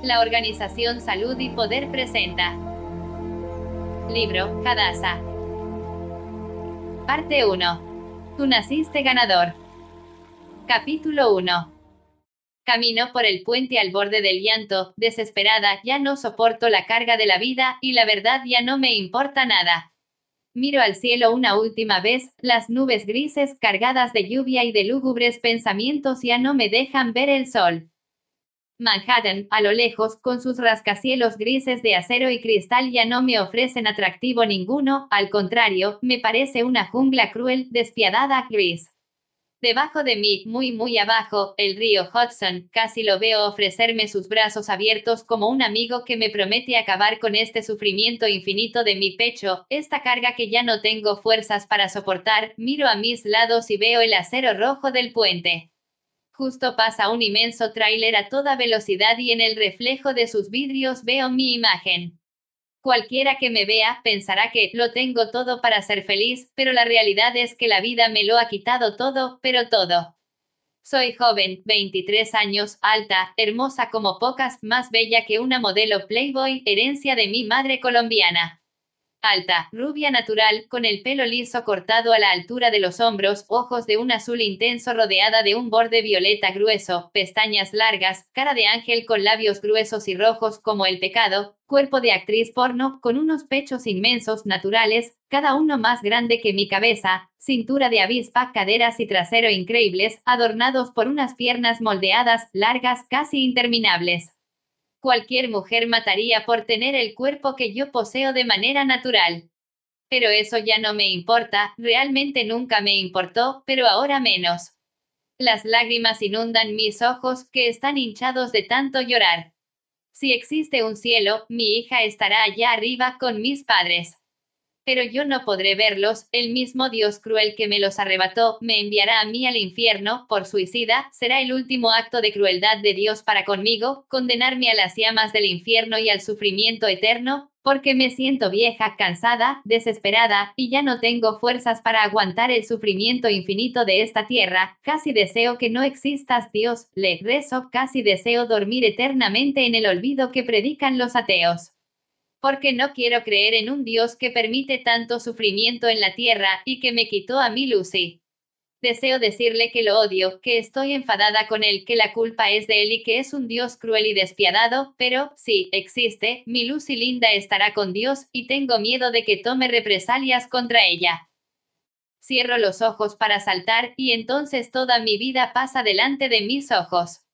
La Organización Salud y Poder presenta. Libro, Hadassah. Parte 1. Tú naciste ganador. Capítulo 1. Camino por el puente al borde del llanto, desesperada, ya no soporto la carga de la vida, y la verdad ya no me importa nada. Miro al cielo una última vez, las nubes grises cargadas de lluvia y de lúgubres pensamientos ya no me dejan ver el sol. Manhattan, a lo lejos, con sus rascacielos grises de acero y cristal ya no me ofrecen atractivo ninguno, al contrario, me parece una jungla cruel, despiadada, gris. Debajo de mí, muy abajo, el río Hudson, casi lo veo ofrecerme sus brazos abiertos como un amigo que me promete acabar con este sufrimiento infinito de mi pecho, esta carga que ya no tengo fuerzas para soportar. Miro a mis lados y veo el acero rojo del puente. Justo pasa un inmenso tráiler a toda velocidad y en el reflejo de sus vidrios veo mi imagen. Cualquiera que me vea pensará que lo tengo todo para ser feliz, pero la realidad es que la vida me lo ha quitado todo, pero todo. Soy joven, 23 años, alta, hermosa como pocas, más bella que una modelo Playboy, herencia de mi madre colombiana. Alta, rubia natural, con el pelo liso cortado a la altura de los hombros, ojos de un azul intenso rodeada de un borde violeta grueso, pestañas largas, cara de ángel con labios gruesos y rojos como el pecado, cuerpo de actriz porno, con unos pechos inmensos naturales, cada uno más grande que mi cabeza, cintura de avispa, caderas y trasero increíbles, adornados por unas piernas moldeadas, largas, casi interminables. Cualquier mujer mataría por tener el cuerpo que yo poseo de manera natural. Pero eso ya no me importa, realmente nunca me importó, pero ahora menos. Las lágrimas inundan mis ojos, que están hinchados de tanto llorar. Si existe un cielo, mi hija estará allá arriba con mis padres. Pero yo no podré verlos, el mismo Dios cruel que me los arrebató, me enviará a mí al infierno, por suicida, será el último acto de crueldad de Dios para conmigo, condenarme a las llamas del infierno y al sufrimiento eterno, porque me siento vieja, cansada, desesperada, y ya no tengo fuerzas para aguantar el sufrimiento infinito de esta tierra, casi deseo que no existas Dios, le rezo, casi deseo dormir eternamente en el olvido que predican los ateos. Porque no quiero creer en un Dios que permite tanto sufrimiento en la tierra, y que me quitó a mi Lucy. Deseo decirle que lo odio, que estoy enfadada con él, que la culpa es de él y que es un Dios cruel y despiadado, pero, si existe, mi Lucy linda estará con Dios, y tengo miedo de que tome represalias contra ella. Cierro los ojos para saltar, y entonces toda mi vida pasa delante de mis ojos.